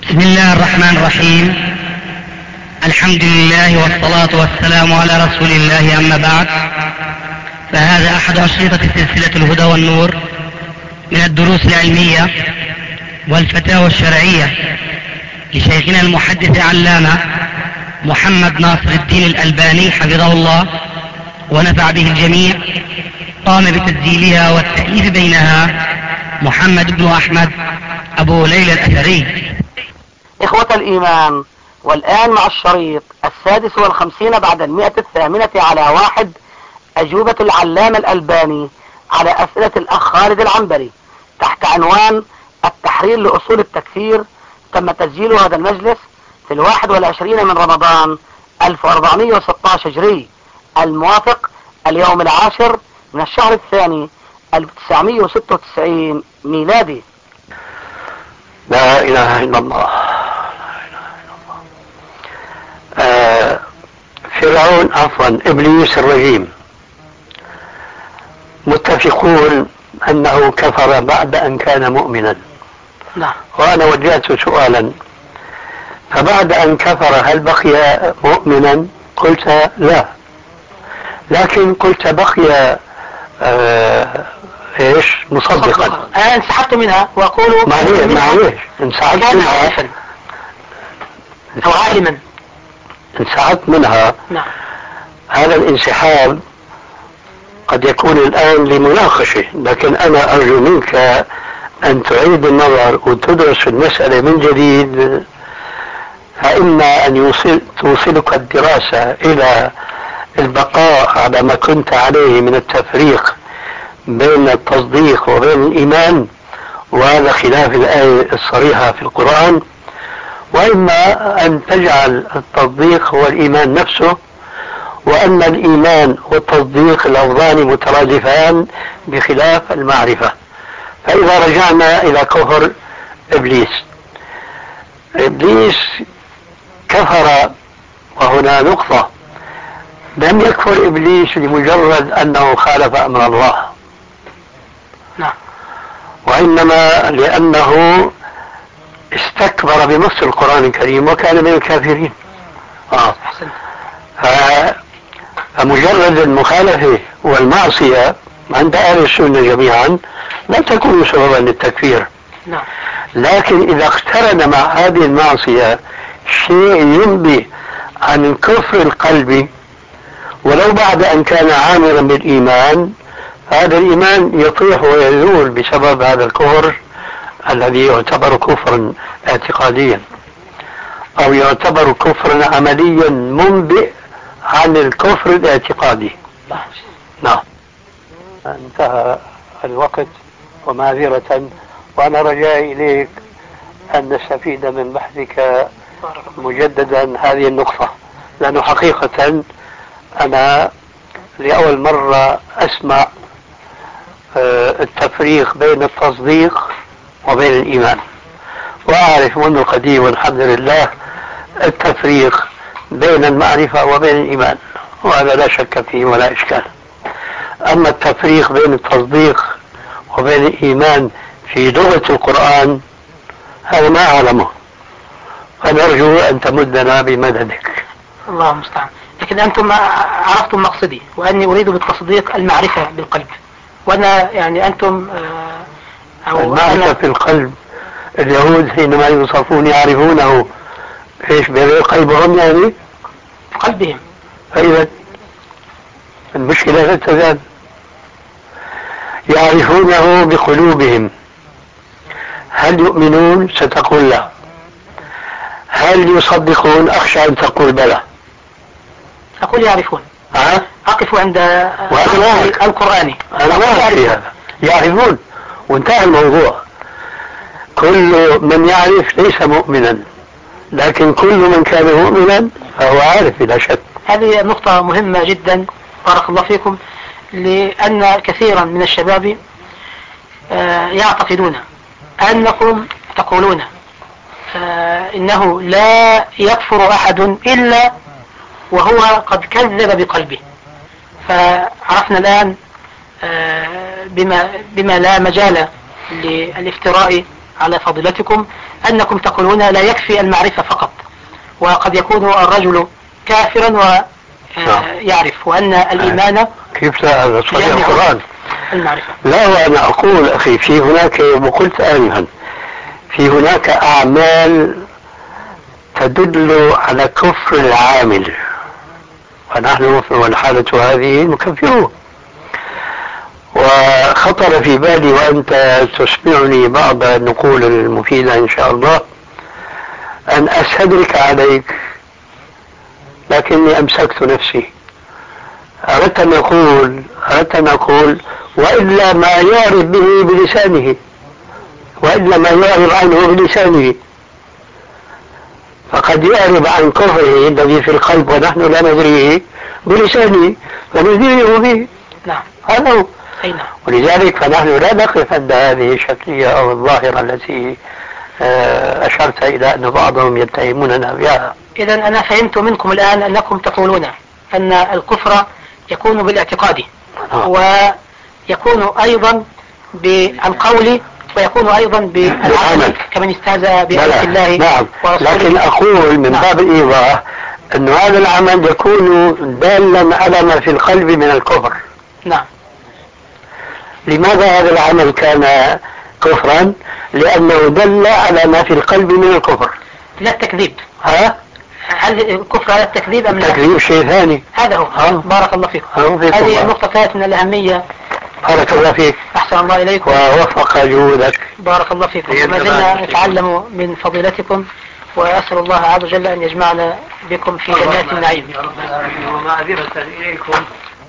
بسم الله الرحمن الرحيم. الحمد لله والصلاة والسلام على رسول الله، أما بعد، فهذا أحد أشرطة سلسلة الهدى والنور من الدروس العلمية والفتاوى الشرعية لشيخنا المحدث علامة محمد ناصر الدين الألباني حفظه الله ونفع به الجميع. قام بتسجيلها والتأليف بينها محمد بن أحمد أبو ليلى الأثري. إخوة الإيمان، والآن مع الشريط 56 بعد 108 على 1، أجوبة العلامة الألباني على أسئلة الأخ خالد العنبري تحت عنوان التحرير لأصول التكفير. تم تسجيل هذا المجلس في 21 من رمضان 1416 هجري، الموافق اليوم 10 من الشهر الثاني 1996 ميلادي. لا إله إلا الله. فرعون إبليس الرجيم متفقون أنه كفر بعد أن كان مؤمنا. نعم. وأنا وجهت سؤالا: فبعد أن كفر هل بقي مؤمنا؟ قلت لا، لكن قلت بقي مصدقا. أنا انسحبت منها وأقول معليش انسحبت منها أو عالما انسحبت منها. نعم. هذا الانسحاب قد يكون الآن لمناقشة، لكن أنا أرجو منك أن تعيد النظر وتدرس المسألة من جديد، فإما أن توصلك الدراسة إلى البقاء على ما كنت عليه من التفريق بين التصديق وبين الإيمان، وهذا خلاف الآية الصريحة في القرآن، وإما أن تجعل التصديق هو الإيمان نفسه، وأن الإيمان والتصديق لفظان مترادفان بخلاف المعرفة. فإذا رجعنا إلى كفر إبليس كفر، وهنا نقطة: لم يكفر إبليس لمجرد أنه خالف أمر الله، نعم، وإنما لأنه استكبر بنص القرآن الكريم وكان من الكافرين. فمجرد المخالفة والمعصية عند أهل السنة جميعا لا تكون سببا للتكفير. نعم. لكن إذا اقترن مع هذه المعصية شيء ينبي عن الكفر القلبي ولو بعد أن كان عامرا بالإيمان، هذا الإيمان يطيح ويزول بسبب هذا الكفر الذي يعتبر كفرا اعتقاديا، أو يعتبر كفرا عمليا منبئ عن الكفر الاعتقادي. نعم. انتهى الوقت ومعذرة، وأنا رجائي إليك أن نستفيد من بحثك مجددا هذه النقطة، لأنه حقيقة أنا لأول مرة أسمع التفريق بين التصديق وبين الإيمان، وأعرف منذ القديم والحمد لله التفريق بين المعرفة وبين الإيمان، وهذا لا شك فيه ولا إشكال. أما التفريق بين التصديق وبين الإيمان في لغة القرآن هذا ما أعلمه، فنرجو أن تمدنا بمددك. الله المستعان. لكن أنتم عرفتم مقصدي، وأني أريد بالتصديق المعرفة بالقلب، وأنا يعني أنتم المعرفة في القلب. اليهود حينما يوصفون يعرفونه بغير قلبهم، يعني قلبهم. فإذا المشكلة لا تزال يعرفونه بقلوبهم. هل يؤمنون؟ ستقول لا. هل يصدقون؟ أخشى أن تقول بلى. أقول يعرفون. أقف عند القرآني. أنا ما أعرف هذا. يعرفون وانتهى الموضوع. كل من يعرف ليس مؤمنا، لكن كل من كان مؤمنا فهو عارف بلا شك. هذه نقطة مهمة جدا، بارك الله فيكم، لأن كثيرا من الشباب يعتقدون أنكم تقولون إنه لا يكفر أحد إلا وهو قد كذب بقلبه. فعرفنا الآن بما لا مجال للافتراء على فضيلتكم أنكم تقولون لا يكفي المعرفة فقط، وقد يكون الرجل كافرا ويعرف، وأن الإيمان كيف لا صحيح القرآن المعرفة. لا، وأنا أقول أخي في هناك، وقلت آنفا، في هناك أعمال تدل على كفر العامل، ونحن والحالة هذه نكفره. وخطر في بالي وأنت تسمعني بعض النقول المفيدة إن شاء الله أن أستدرك عليك، لكني أمسكت نفسي. أردت أن أقول وإلا ما يعرف به بلسانه، وإلا ما يعرف عنه بلسانه، فقد يعرف عن كفره الذي في القلب ونحن لا ندريه بلسانه فنذيره به. نعم. هذا هو. نعم. ولذلك فنحن لا نقف عند هذه الشكلية أو الظاهرة التي أشرت إلى أن بعضهم يتهموننا بها. إذا أنا فهمت منكم الآن أنكم تقولون أن الكفر يكون بالاعتقاد، ويكون أيضا بالقول، ويكون أيضا بالعمل كمن استهزأ بآيات الله. نعم. لكن أقول من باب الإيضاح أن هذا العمل يكون دالا على ما في القلب من الكفر. نعم. لماذا هذا العمل كان كفرا؟ لأنه دل على ما في القلب من الكفر، لا التكذيب. هل الكفر على التكذيب أم لا؟ التكذيب شيء ثاني. هذا هو. بارك الله فيكم. هذه النقطة كانت من الأهمية. بارك الله فيك. أحسن الله إليكم ووفق جهودك. بارك الله فيكم. وما زلنا نتعلم من فضيلتكم، وأسأل الله عز وجل أن يجمعنا بكم في جنات النعيم. ومعذرة إليكم.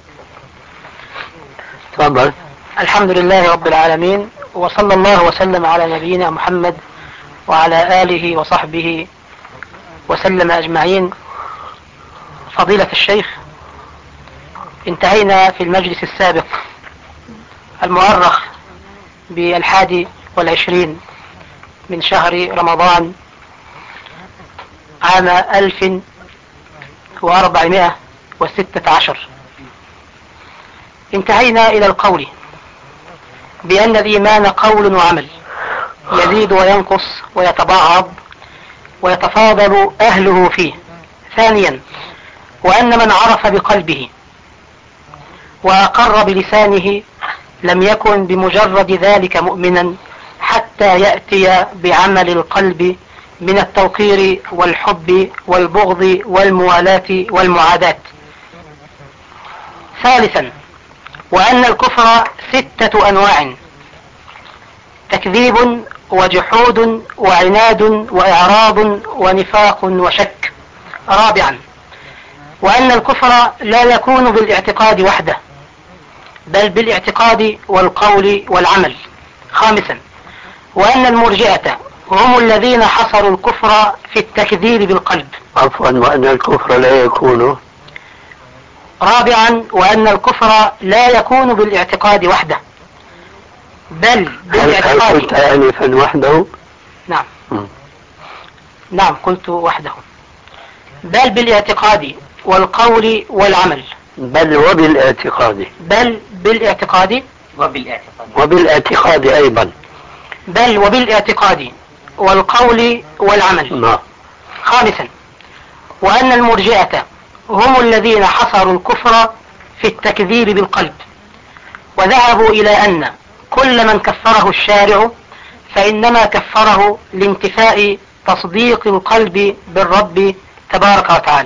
تفضل. الحمد لله رب العالمين، وصلى الله وسلم على نبينا محمد وعلى آله وصحبه وسلم أجمعين. فضيلة الشيخ، انتهينا في المجلس السابق المؤرخ ب21 من شهر رمضان عام 1416. انتهينا إلى القول بأن الإيمان قول وعمل، يزيد وينقص ويتبعض ويتفاضل أهله فيه. ثانيا، وأن من عرف بقلبه وأقر بلسانه لم يكن بمجرد ذلك مؤمنا حتى يأتي بعمل القلب من التوقير والحب والبغض والموالاة والمعاداة. ثالثا، وأن الكفر 6 أنواع: تكذيب وجحود وعناد وإعراض ونفاق وشك. رابعا، وأن الكفر لا يكون بالاعتقاد وحده، بل بالاعتقاد والقول والعمل. خامسا، وأن المرجئة هم الذين حصروا الكفر في التكذيب بالقلب. عفوا، وأن الكفر لا يكون. رابعا، وأن الكفر لا يكون بالاعتقاد وحده، بل بالاعتقاد. هل قلت آنفا وحده؟ نعم. نعم قلت وحده، بل بالاعتقاد والقول والعمل. بل وبالاعتقاد. بل بالاعتقاد وبالاعتقاد أيضا. بل وبالاعتقاد والقول والعمل. نعم. خامسا، وأن المرجئة هم الذين حصروا الكفر في التكذيب بالقلب، وذهبوا إلى أن كل من كفره الشارع فإنما كفره لانتفاء تصديق القلب بالرب تبارك وتعالى.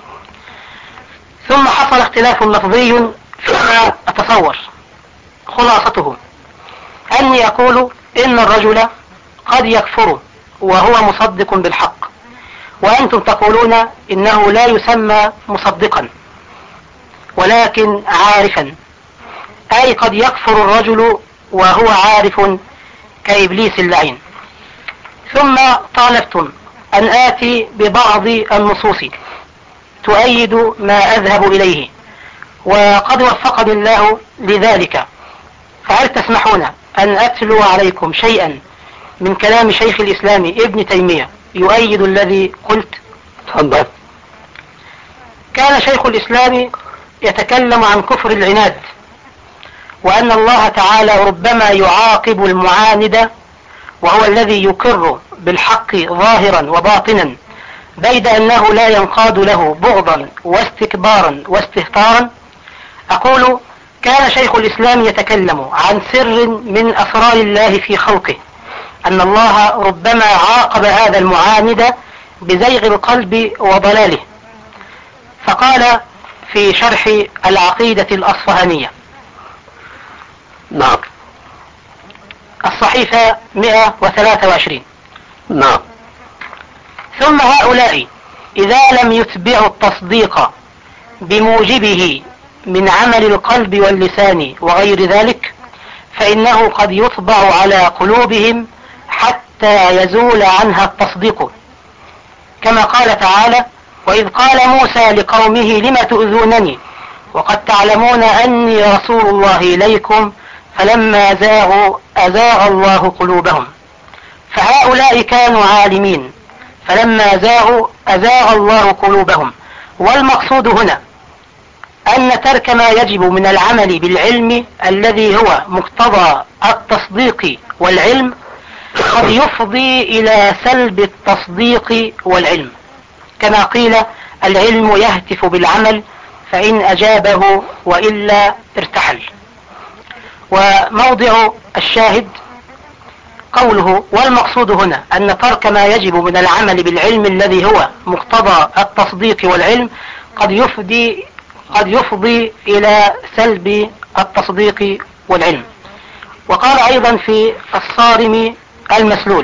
ثم حصل اختلاف لفظي فيما أتصور. خلاصته أني أقول إن الرجل قد يكفر وهو مصدق بالحق، وأنتم تقولون إنه لا يسمى مصدقا ولكن عارفا، أي قد يكفر الرجل وهو عارف كإبليس اللعين. ثم طالبتم أن آتي ببعض النصوص تؤيد ما أذهب إليه، وقد وفقني الله لذلك، فهل تسمحون أن أتلو عليكم شيئا من كلام شيخ الإسلام ابن تيمية يؤيد الذي قلت؟ تفضل. كان شيخ الإسلام يتكلم عن كفر العناد، وأن الله تعالى ربما يعاقب المعاند وهو الذي يقر بالحق ظاهرا وباطنا بيد أنه لا ينقاد له بغضا واستكبارا واستهتارا، أقول كان شيخ الإسلام يتكلم عن سر من أسرار الله في خلقه، أن الله ربما عاقب هذا المعاند بزيغ القلب وضلاله، فقال في شرح العقيدة الأصفهانية نعم الصحيفة 123: نعم. ثم هؤلاء إذا لم يتبعوا التصديق بموجبه من عمل القلب واللسان وغير ذلك، فإنه قد يطبع على قلوبهم حتى يزول عنها التصديق، كما قال تعالى: وإذ قال موسى لقومه لم تؤذونني وقد تعلمون أني رسول الله إليكم فلما زاغوا أزاغ الله قلوبهم. فهؤلاء كانوا عالمين فلما زاغوا أزاغ الله قلوبهم. والمقصود هنا أن ترك ما يجب من العمل بالعلم الذي هو مقتضى التصديق والعلم قد يفضي إلى سلب التصديق والعلم، كما قيل: العلم يهتف بالعمل فإن أجابه وإلا ارتحل. وموضع الشاهد قوله: والمقصود هنا أن ترك ما يجب من العمل بالعلم الذي هو مقتضى التصديق والعلم قد يفضي إلى سلب التصديق والعلم. وقال أيضا في الصارم المسلول: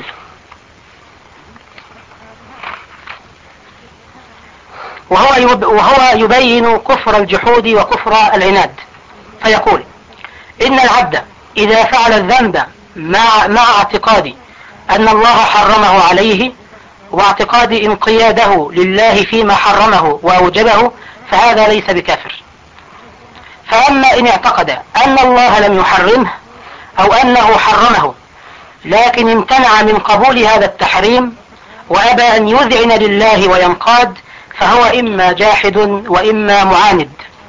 وهو يبين كفر الجحود وكفر العناد، فيقول: إن العبد إذا فعل الذنب مع اعتقاد أن الله حرمه عليه واعتقاد انقياده لله فيما حرمه وأوجبه فهذا ليس بكافر. فأما إن اعتقد أن الله لم يحرمه أو أنه حرمه لكن امتنع من قبول هذا التحريم وأبى أن يذعن لله وينقاد فهو إما جاحد وإما معاند.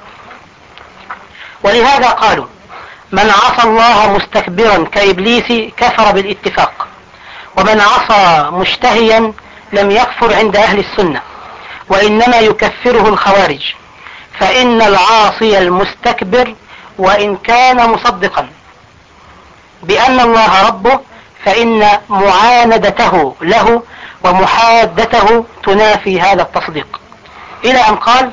ولهذا قالوا: من عصى الله مستكبرا كإبليس كفر بالاتفاق، ومن عصى مشتهيا لم يكفر عند أهل السنة، وإنما يكفره الخوارج، فإن العاصي المستكبر وإن كان مصدقا بأن الله ربه فإن معاندته له ومحادته تنافي هذا التصديق، إلى أن قال: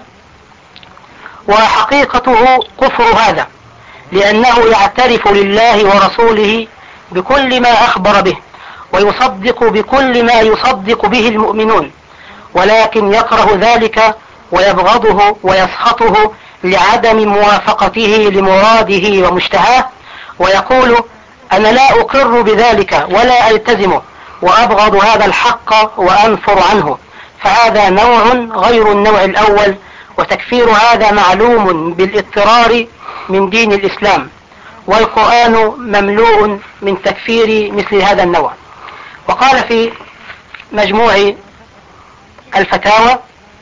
وحقيقته كفر هذا لأنه يعترف لله ورسوله بكل ما أخبر به ويصدق بكل ما يصدق به المؤمنون، ولكن يكره ذلك ويبغضه ويسخطه لعدم موافقته لمراده ومشتهاه، ويقول: أنا لا أقر بذلك ولا ألتزمه وأبغض هذا الحق وأنفر عنه. فهذا نوع غير النوع الأول، وتكفير هذا معلوم بالاضطرار من دين الإسلام، والقرآن مملوء من تكفير مثل هذا النوع. وقال في مجموع الفتاوى،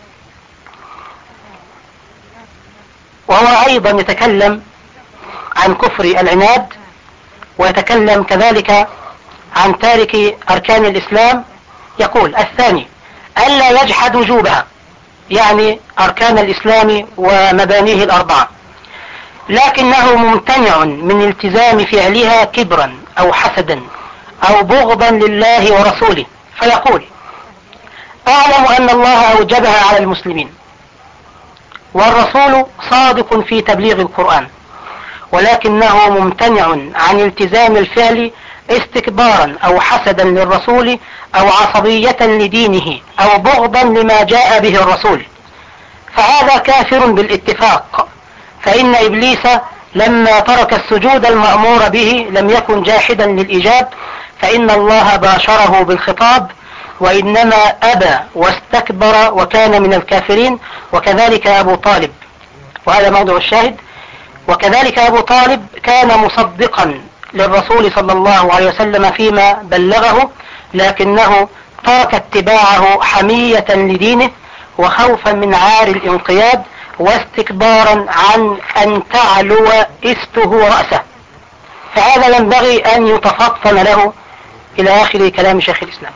وهو أيضا يتكلم عن كفر العناد ويتكلم كذلك عن تارك أركان الإسلام، يقول: الثاني ألا يجحد وجوبها، يعني أركان الإسلام ومبانيه الأربعة، لكنه ممتنع من التزام فعلها كبرا أو حسدا أو بغضا لله ورسوله، فيقول: أعلم أن الله أوجبها على المسلمين والرسول صادق في تبليغ القرآن، ولكنه ممتنع عن التزام الفعل استكبارا أو حسدا للرسول أو عصبية لدينه أو بغضا لما جاء به الرسول، فهذا كافر بالاتفاق. فإن إبليس لما ترك السجود المأمور به لم يكن جاحدا للإجاب، فإن الله باشره بالخطاب، وإنما أبى واستكبر وكان من الكافرين. وكذلك أبو طالب، وهذا موضع الشاهد، وكذلك أبو طالب كان مصدقا للرسول صلى الله عليه وسلم فيما بلغه، لكنه ترك اتباعه حمية لدينه وخوفا من عار الانقياد واستكبارا عن أن تعلو إسته رأسه، فهذا ينبغي أن يتفطن له إلى آخر كلام شيخ الإسلام.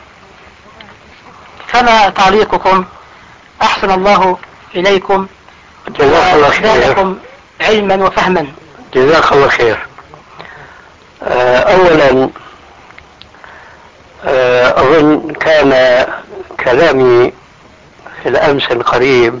فما تعليقكم؟ أحسن الله إليكم وزادكم علما وفهما. جزاك الله خير. أولا أظن كان كلامي في الأمس القريب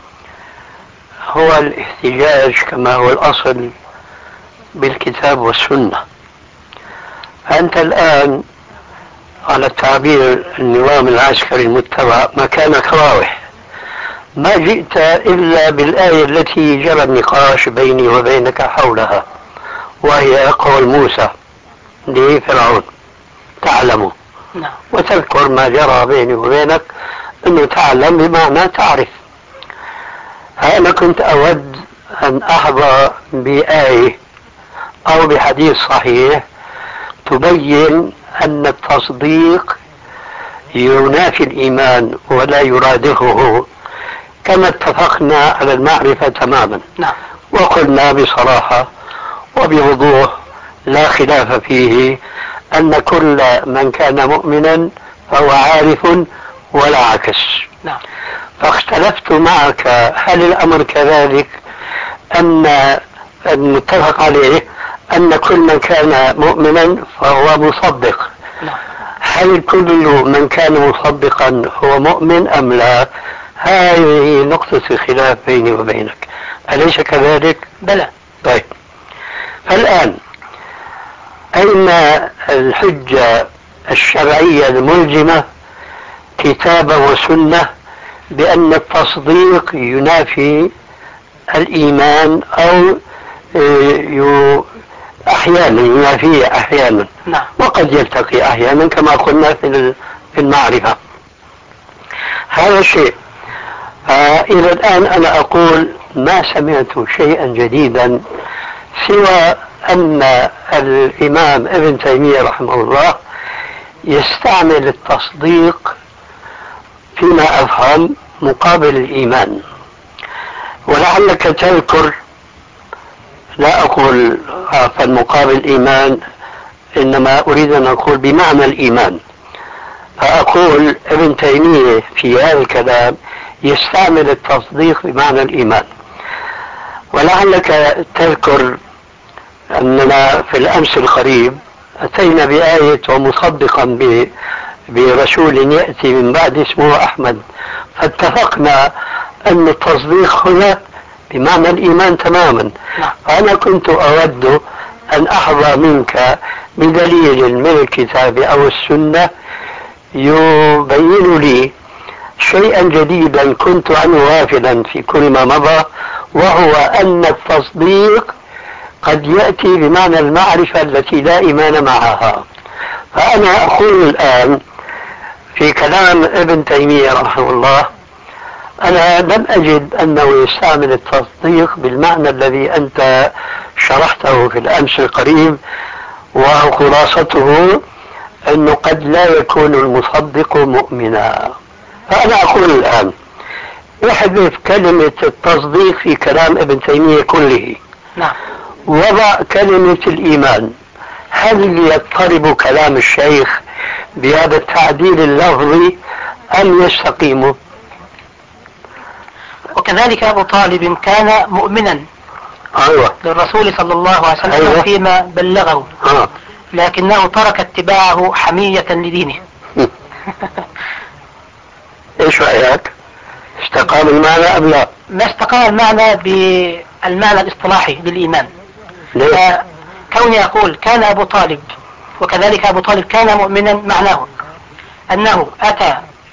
هو الاحتجاج كما هو الأصل بالكتاب والسنة. أنت الآن على التعبير النظام العسكري المتبع مكانك راوح، ما جئت إلا بالآية التي جرى النقاش بيني وبينك حولها، وهي قول موسى لفرعون تعلم، وتذكر ما جرى بيني وبينك أنه تعلم بمعنى تعرف. أنا كنت أود أن أحظى بآية أو بحديث صحيح تبين أن التصديق ينافي الإيمان ولا يرادفه، كما اتفقنا على المعرفة تماما. وقلنا بصراحة وبوضوح لا خلاف فيه أن كل من كان مؤمنا فهو عارف ولا عكس. فاختلفت معك هل الأمر كذلك أن المتفق عليه أن كل من كان مؤمنا فهو مصدق، هل كل من كان مصدقا هو مؤمن أم لا؟ هذه نقطة الخلاف بيني وبينك، أليس كذلك؟ بلى. طيب، فالآن أين الحجة الشرعية الملزمة كتابا وسنة بأن التصديق ينافي الإيمان أو أحيانا ينافيه أحيانا، وقد يلتقي أحيانا كما قلنا في المعرفة. هذا الشيء. إلى الآن أنا أقول ما سمعت شيئا جديدا سوى أن الإمام ابن تيمية رحمه الله يستعمل التصديق فيما أفهم مقابل الإيمان. ولعلك تذكر، لا أقول مقابل الإيمان، إنما أريد أن أقول بمعنى الإيمان. فأقول ابن تيمية في هذا الكلام يستعمل التصديق بمعنى الإيمان. ولعلك تذكر أننا في الأمس القريب أتينا بآية ومصدقا برسول يأتي من بعد اسمه أحمد، فاتفقنا أن التصديق هنا بمعنى الإيمان تماما. فأنا كنت أود أن أحظى منك بدليل من الكتاب أو السنة يبين لي شيئا جديدا كنت عنه غافلا في كل ما مضى، وهو أن التصديق قد يأتي بمعنى المعرفة التي لا إيمان معها. فأنا أقول الآن في كلام ابن تيمية رحمه الله أنا لم أجد أنه يستعمل التصديق بالمعنى الذي أنت شرحته في الأمس القريب، وخلاصته أنه قد لا يكون المصدق مؤمنا. فأنا أقول الآن احذف كلمة التصديق في كلام ابن تيمية كله، وضع كلمة الإيمان. هل يضطرب كلام الشيخ بهذا التعديل اللفظي أم يستقيم؟ وكذلك أبو طالب كان مؤمنا للرسول صلى الله عليه وسلم فيما بلغه، لكنه ترك اتباعه حمية لدينه. ايش رأيك؟ استقام المعنى أم لا؟ ما استقام المعنى بالمعنى الاصطلاحي للإيمان. كوني أقول كان أبو طالب وكذلك أبو طالب كان مؤمنا، معناه أنه أتى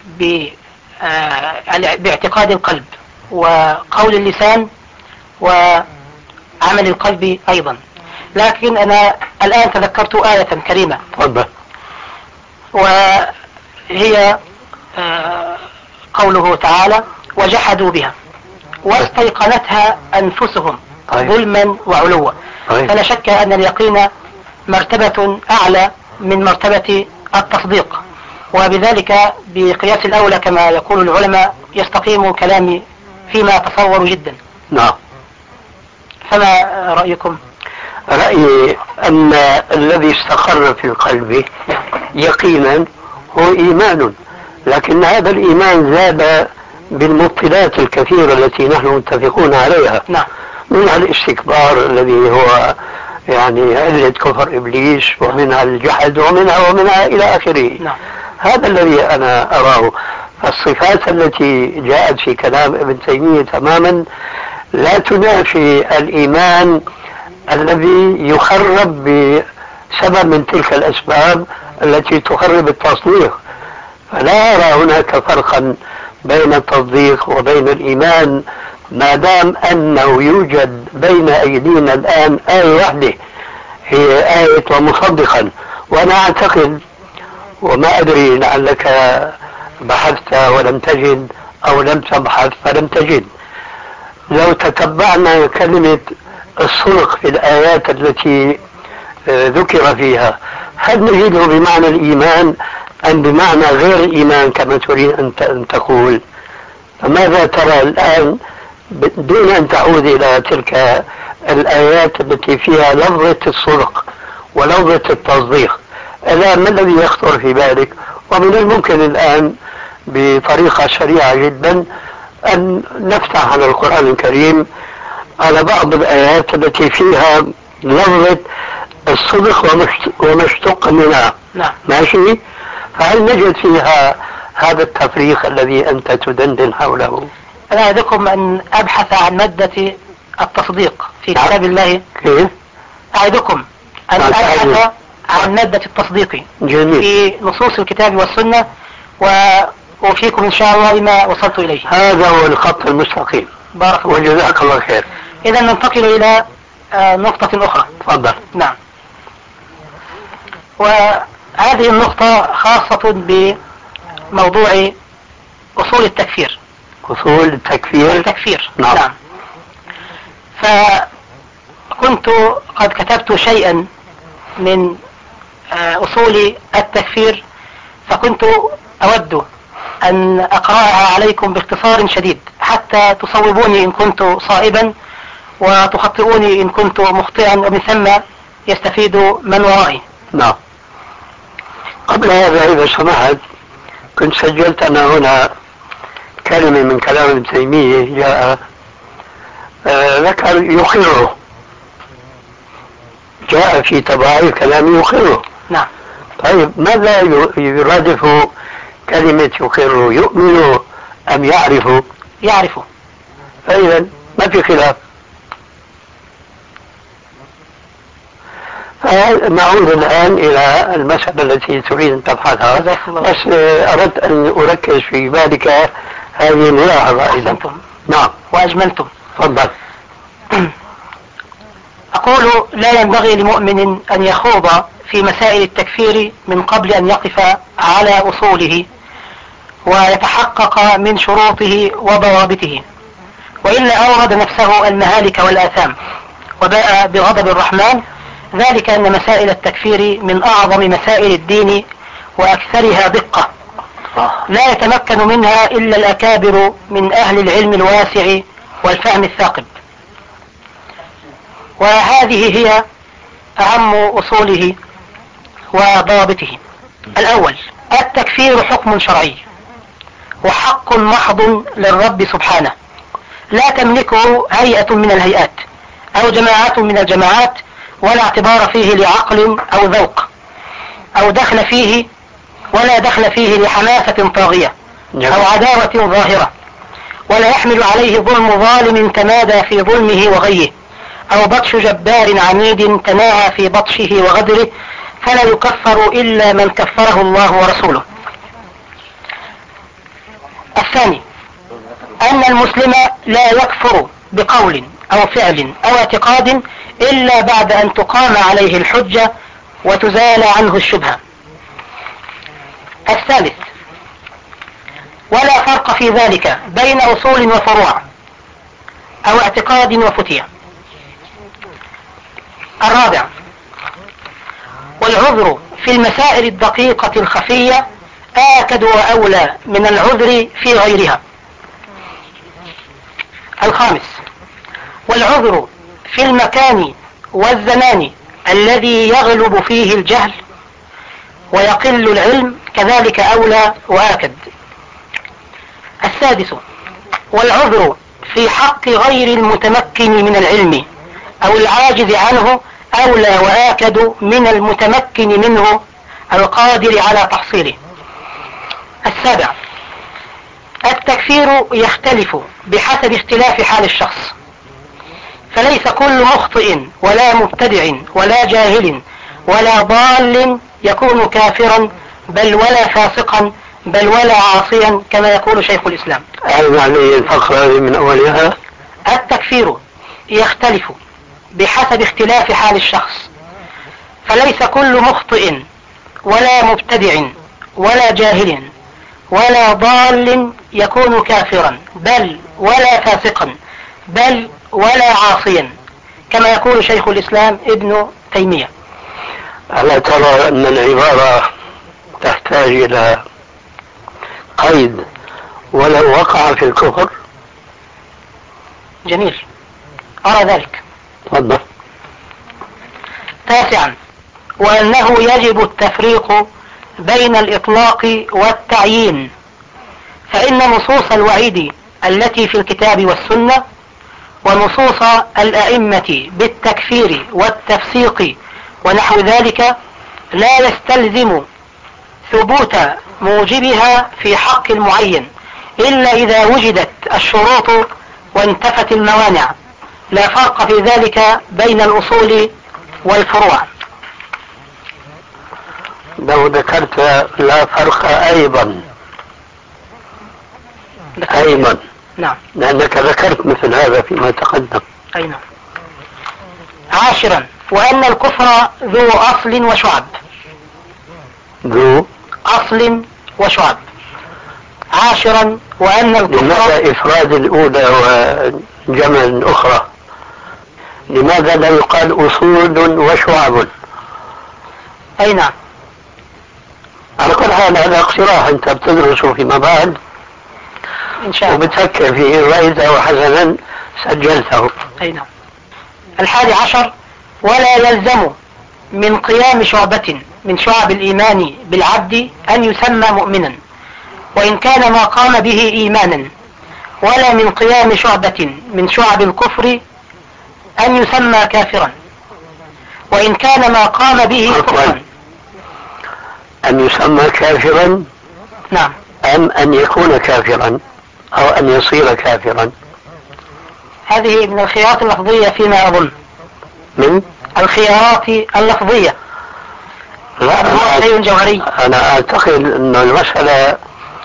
باعتقاد القلب وقول اللسان وعمل القلب أيضا. لكن أنا الآن تذكرت آية كريمة وهي قوله تعالى وجحدوا بها واستيقنتها أنفسهم ظلما وعلوا. فلا شك أن اليقين مرتبة أعلى من مرتبة التصديق، وبذلك بقياس الأولى كما يقول العلماء يستقيم كلامي فيما أتصور جدا. نعم. فما رأيكم؟ رأيي أن الذي استقر في القلب يقينا هو إيمان، لكن هذا الإيمان زاد بالمبطلات الكثيرة التي نحن متفقون عليها. نعم. منها الاستكبار الذي هو يعني علة كفر إبليس، ومنها الجحد ومنها إلى آخره. نعم. هذا الذي أنا أراه. الصفات التي جاءت في كلام ابن تيمية تماما لا تنافي الإيمان الذي يخرب بسبب من تلك الأسباب التي تخرب التصديق. فلا أرى هناك فرقا بين التصديق وبين الإيمان، ما دام أنه يوجد بين أيدينا الآن آية واحدة هي آية ومصدقا. وأنا أعتقد، وما أدري لعلك بحثت ولم تجد أو لم تبحث فلم تجد، لو تتبعنا كلمة الصدق في الآيات التي ذكر فيها، هل نجده بمعنى الإيمان أم بمعنى غير الإيمان كما تريد أن تقول؟ فماذا ترى الآن دون أن تعود إلى تلك الآيات التي فيها لفظة الصدق ولفظة التصديق؟ الآن ما الذي يخطر في بالك؟ ومن الممكن الآن بطريقة سريعة جدا أن نفتح على القرآن الكريم على بعض الآيات التي فيها لفظة الصدق وما اشتق منها. نعم. ماشي؟ فهل نجد فيها هذا التفريق الذي أنت تدندن حوله؟ أنا أعدكم أن أبحث عن مادة التصديق في كتاب الله. كيف؟ أعدكم أن أبحث عن مادة التصديق جميل. في نصوص الكتاب والسنة، وأوفيكم إن شاء الله بما وصلت إليه. هذا هو الخط المستقيم. بارك الله. وجزاك الله خير. إذا ننتقل إلى نقطة أخرى. تفضل. نعم. وهذه النقطة خاصة بموضوع أصول التكفير. أصول التكفير. نعم. فكنت قد كتبت شيئا من أصول التكفير، فكنت أود أن أقرأها عليكم باختصار شديد حتى تصوبوني إن كنت صائبا وتخطئوني إن كنت مخطئا، ومن ثم يستفيد من ورائي. نعم. قبل هذا إذا سمحت، كنت سجلت أنا هنا كلمة من كلام ابن تيمية جاء ذكر يقره، جاء في تبعي كلام يقره. نعم. طيب ماذا يرادف كلمة يقره؟ يؤمن أم يعرف؟ يعرف. فإذا ما في خلاف. نعود الآن إلى المسألة التي تريد أن تبحثها، بس أردت أن أركز في بالك هذه الملاحظة أيضا. نعم. وأجملتم. تفضل. أقول لا ينبغي لمؤمن أن يخوض في مسائل التكفير من قبل أن يقف على أصوله ويتحقق من شروطه وضوابطه، وإلا أورد نفسه المهالك والآثام وباء بغضب الرحمن. ذلك أن مسائل التكفير من أعظم مسائل الدين وأكثرها دقة، لا يتمكن منها إلا الأكابر من أهل العلم الواسع والفهم الثاقب. وهذه هي أهم أصوله وضوابطه. الأول: التكفير حكم شرعي وحق محض للرب سبحانه، لا تملكه هيئة من الهيئات أو جماعات من الجماعات، ولا اعتبار فيه لعقل أو ذوق أو دخل فيه، ولا دخل فيه لحماسة طاغية أو عداوة ظاهرة، ولا يحمل عليه ظلم ظالم تمادى في ظلمه وغيه، أو بطش جبار عنيد تناهى في بطشه وغدره، فلا يكفر إلا من كفره الله ورسوله. الثاني: أن المسلم لا يكفر بقول أو فعل أو اعتقاد إلا بعد أن تقام عليه الحجة وتزال عنه الشبهة. الثالث: ولا فرق في ذلك بين أصول وفروع أو اعتقاد وفتية. الرابع: والعذر في المسائل الدقيقة الخفية آكد وأولى من العذر في غيرها. الخامس: والعذر في المكان والزمان الذي يغلب فيه الجهل ويقل العلم كذلك أولى وآكد. السادس: والعذر في حق غير المتمكن من العلم أو العاجز عنه أولى وآكد من المتمكن منه القادر على تحصيله. السابع: التكفير يختلف بحسب اختلاف حال الشخص، فليس كل مخطئ ولا مبتدع ولا جاهل ولا ضال يكون كافرا بل ولا فاسقا بل ولا عاصيا كما يقول شيخ الإسلام. أعلم عليه الفقرة من أولها. التكفير يختلف بحسب اختلاف حال الشخص، فليس كل مخطئ ولا مبتدع ولا جاهل ولا ضال يكون كافرا بل ولا فاسقا بل ولا عاصيا كما يقول شيخ الإسلام ابن تيمية. ألا ترى أن العبارة تحتاج إلى قيد ولو وقع في الكفر؟ جميل، أرى ذلك. تفضل. تاسعا: وأنه يجب التفريق بين الإطلاق والتعيين، فإن نصوص الوعيد التي في الكتاب والسنة ونصوص الأئمة بالتكفير والتفسيق ونحو ذلك لا يستلزم ثبوت موجبها في حق المعين إلا إذا وجدت الشروط وانتفت الموانع، لا فرق في ذلك بين الأصول والفروع. لو ذكرت لا فرق أيضا نعم، لأنك ذكرت مثل هذا فيما تقدم. أي نعم. عاشرا: وأن الكفر ذو أصل وشعب. ذو أصل وشعب. عاشرا: وأن الكفر. لماذا إفراد الأولى وجمع الأخرى؟ لماذا لا يقال أصول وشعب؟ أي نعم. على كل حال هذا اقتراح أنت بتدرسه فيما بعد إن شاء الله وبتفكر فيه، رأيته حسنا سجلته. أي نعم. 11: ولا يلزم من قيام شعبة من شعب الإيمان بالعبد أن يسمى مؤمنا وإن كان ما قام به إيمانا، ولا من قيام شعبة من شعب الكفر أن يسمى كافرا وإن كان ما قام به كفرا. أن يسمى كافرا نعم. أم أن يكون كافرا أو أن يصير كافرا؟ هذه من الخيارات اللفظية فيما أظن. من الخيارات اللفظية. لا، هو شيء جوهري. أنا أعتقد أن المسألة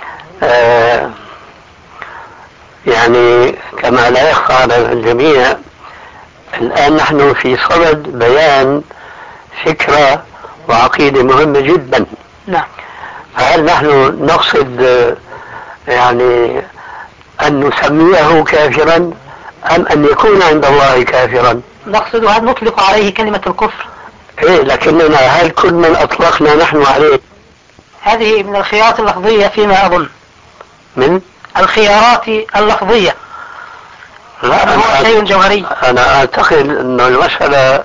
يعني كما لا يخفى على الجميع الآن نحن في صدد بيان فكرة وعقيدة مهمة جدا. نعم. فهل نحن نقصد يعني أن نسميه كافرا أم أن يكون عند الله كافرا؟ نقصد هل نطلق عليه كلمة الكفر؟ إيه، لكننا هل كل من أطلقنا نحن عليه؟ هذه من الخيارات اللفظية فيما أظن. من الخيارات اللفظية. لا، هو شيء جوهري. أنا أعتقد أن المسألة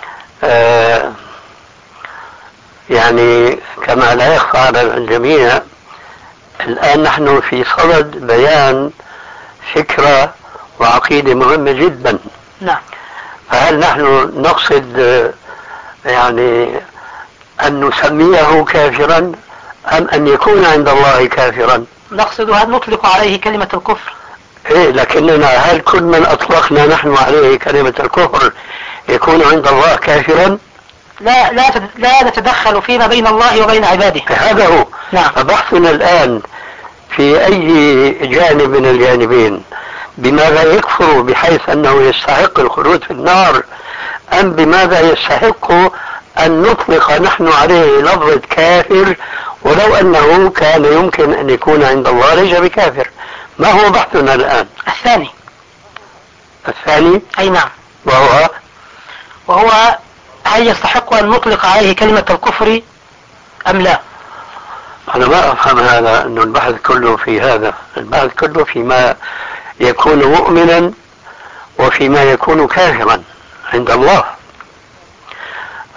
يعني كما لا يخفى على الجميع الآن نحن في صدد بيان فكرة وعقيدة مهمة جدا. نعم. فهل نحن نقصد يعني أن نسميه كافرا أم أن يكون عند الله كافرا؟ نقصد هل نطلق عليه كلمة الكفر؟ إيه، لكننا هل كل من أطلقنا نحن عليه كلمة الكفر يكون عند الله كافرا؟ لا نتدخل فيما بين الله وبين عباده. هذا هو. نعم. فبحثنا الآن في أي جانب من الجانبين، بماذا يكفر بحيث أنه يستحق الخلود في النار أم بماذا يستحق أن نطلق نحن عليه لفظة كافر ولو أنه كان يمكن أن يكون عند الله ليس بكافر؟ ما هو بحثنا الآن؟ الثاني. أي نعم. وهو هل يستحق أن نطلق عليه كلمة الكفر أم لا؟ أنا ما أفهم هذا، أن البحث كله في هذا، البحث كله فيما يكون مؤمنا وفيما يكون كافرا عند الله.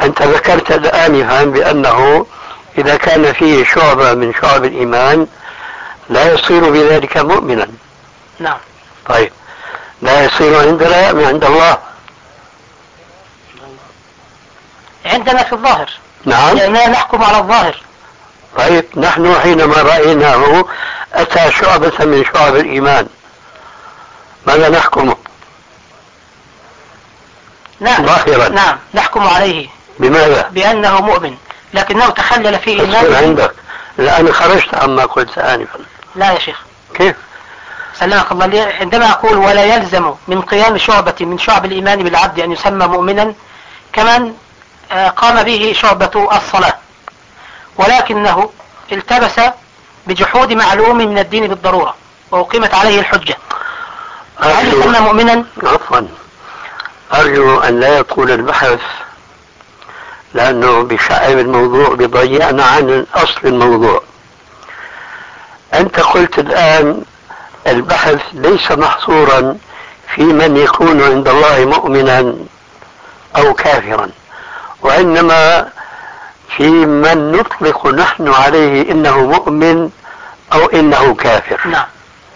أنت ذكرت آنفا بأنه إذا كان فيه شعبة من شعب الإيمان لا يصير بذلك مؤمنا. نعم. طيب لا يصير عندنا من عند الله؟ عندنا في الظاهر. نعم. لأننا نحكم على الظاهر. طيب نحن حينما رأيناه أتى شعبة من شعب الإيمان ماذا نحكمه؟ نعم. ظاهرا. نعم نحكم عليه. بماذا؟ بأنه مؤمن، لكنه تخلل في إيمانه. عندك الآن خرجت عما قلت آنفا. لا يا شيخ. كيف؟ سلمك الله. عندما أقول ولا يلزم من قيام شعبة من شعب الإيمان بالعبد أن يسمى مؤمنا كمان قام به شعبة الصلاة، ولكنه التبس بجحود معلوم من الدين بالضرورة وأقيمت عليه الحجة، هل يسمى مؤمنا؟ عفوا، أرجو أن لا يطول البحث لأنه بشعب الموضوع بضيعنا عن أصل الموضوع. أنت قلت الآن البحث ليس محصورا في من يكون عند الله مؤمنا أو كافرا، وإنما في من نطلق نحن عليه إنه مؤمن أو إنه كافر. نعم.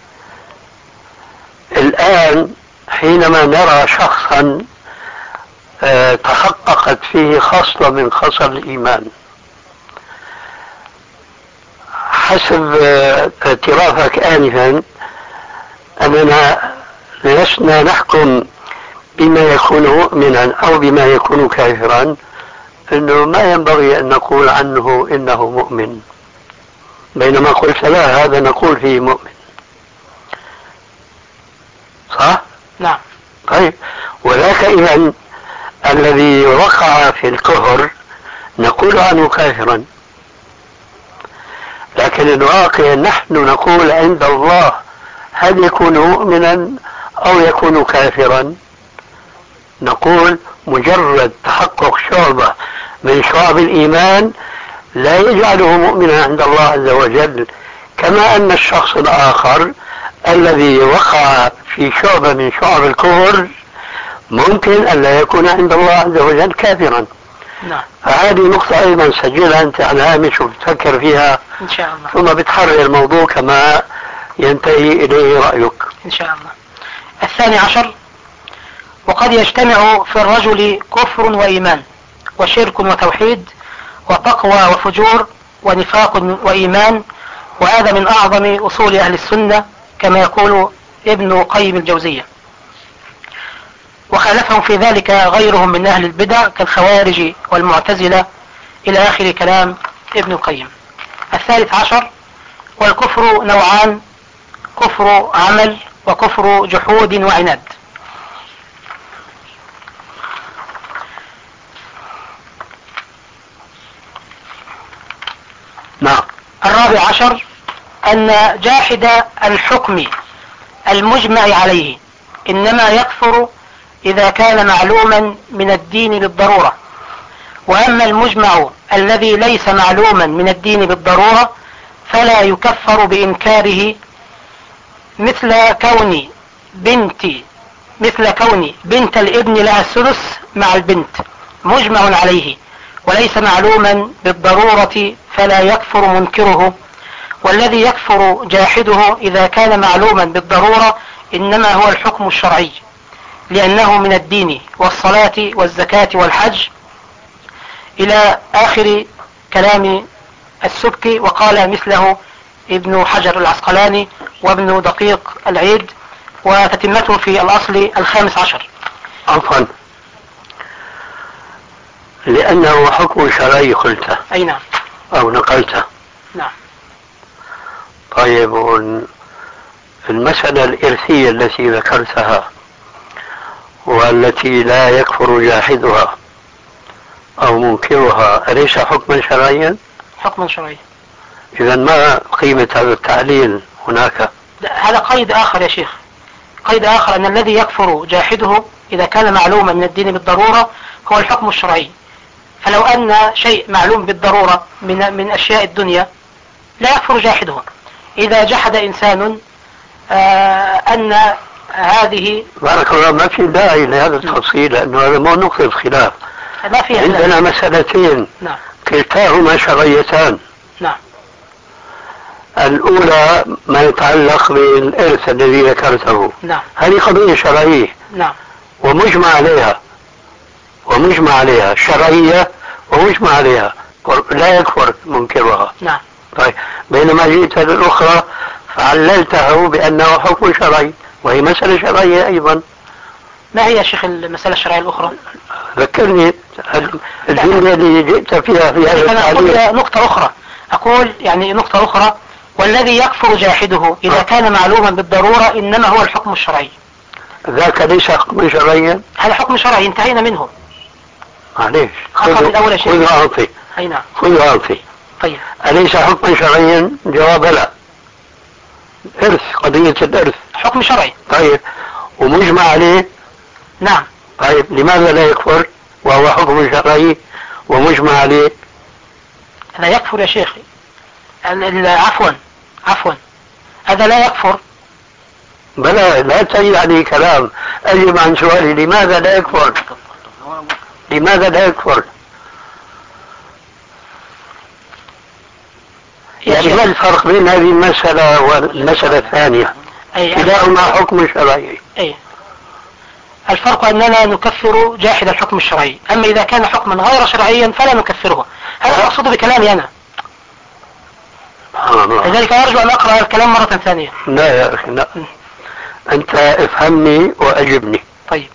الآن حينما نرى شخصا تحققت فيه خصلة من خصال الإيمان حسب اعترافك آنفا أننا لسنا نحكم بما يكون مؤمنا أو بما يكون كافرا، أنه ما ينبغي أن نقول عنه إنه مؤمن، بينما قلت لا هذا نقول فيه مؤمن. صح؟ نعم. طيب وذاك إذن الذي وقع في الكفر نقول عنه كافرا، لكن الواقع نحن نقول عند الله هل يكون مؤمنا أو يكون كافرا؟ نقول مجرد تحقق شعبة من شعب الإيمان لا يجعله مؤمنا عند الله عز وجل، كما أن الشخص الآخر الذي وقع في شعبة من شعب الكفر ممكن أن لا يكون عند الله عز وجل كافرا. نعم. فهذه نقطة أيضا سجلها أنت على الهامش وبتفكر فيها إن شاء الله، ثم بتحرر الموضوع كما ينتهي إليه رأيك إن شاء الله. 12، وقد يجتمع في الرجل كفر وإيمان وشرك وتوحيد وتقوى وفجور ونفاق وإيمان، وهذا من أعظم أصول أهل السنة كما يقول ابن قيم الجوزية، وخالفهم في ذلك غيرهم من أهل البدع كالخوارج والمعتزلة إلى آخر كلام ابن القيم. 13، والكفر نوعان: كفر عمل وكفر جحود وعناد. نعم. 14، أن جاحد الحكم المجمع عليه إنما يكفر إذا كان معلوما من الدين بالضرورة، وأما المجمع الذي ليس معلوما من الدين بالضرورة فلا يكفر بإنكاره، مثل كون بنت الابن لها الثلث مع البنت مجمع عليه وليس معلوما بالضرورة فلا يكفر منكره، والذي يكفر جاحده إذا كان معلوما بالضرورة إنما هو الحكم الشرعي لأنه من الدين والصلاة والزكاة والحج إلى آخر كلام السبكي، وقال مثله ابن حجر العسقلاني وابن دقيق العيد، وتتمته في الأصل 15. عفوا، لأنه حكم شرعي قلته. أي نعم. أو نقلته. نعم. طيب، المسألة الإرثية التي ذكرتها والتي لا يكفر جاحدها أو منكرها أليس حكما شرعيا؟ حكما شرعيا. إذا ما قيمة هذا التعليل هناك؟ هذا قيد آخر يا شيخ، قيد آخر أن الذي يكفر جاحده إذا كان معلوما من الدين بالضرورة هو الحكم الشرعي، فلو أن شيء معلوم بالضرورة من أشياء الدنيا لا يكفر جاحده. إذا جحد إنسان أن هذه، بارك الله، ما في داعي لهذا التفصيل لأنه هذا مو نقطة الخلاف. ما فيها عندنا مسألتين نعم كلتاهما شرعيتان. نعم. الأولى ما يتعلق بالإرث الذي ذكرته. نعم. هذه قضية شرعية. نعم. ومجمع عليها شرعية ومجمع عليها لا يكفر منكرها. نعم. طيب بينما جئت للأخرى فعللته بأنه حكم شرعي وهي مسألة شرعية أيضا. ما هي يا شيخ المسألة الشرعية الأخرى؟ ذكرني الجملة اللي جئت فيها في هذا التعليل. أنا أقول نقطة أخرى، أقول يعني نقطة أخرى: والذي يكفر جاحده إذا كان معلوما بالضرورة إنما هو الحكم الشرعي. ذاك ليس حكم شرعيا؟ هذا حكم شرعي انتهينا منه. معليش خذ وأعطي. أي نعم. خذ وأعطي. طيب أليس حكما شرعيا؟ جواب لا. إرث، قضية الإرث حكم شرعي. طيب ومجمع عليه. نعم. طيب لماذا لا يكفر وهو حكم شرعي ومجمع عليه؟ لا يكفر يا شيخ. عفوا هذا لا يكفر. بلى لا تجد عليه كلام. أجب عن سؤالي لماذا لا يكفر؟ لماذا لا يكفر؟ يعني ما الفرق بين هذه المسألة والمسألة الثانية؟ كلاهما حكم شرعي. الفرق أننا نكفر جاحد الحكم الشرعي، أما إذا كان حكما غير شرعيا فلا نكفره. هذا أقصد بكلامي أنا. لذلك أرجو أن أقرأ الكلام مرة ثانية. لا يا أخي لا. أنت افهمني وأجبني. طيب.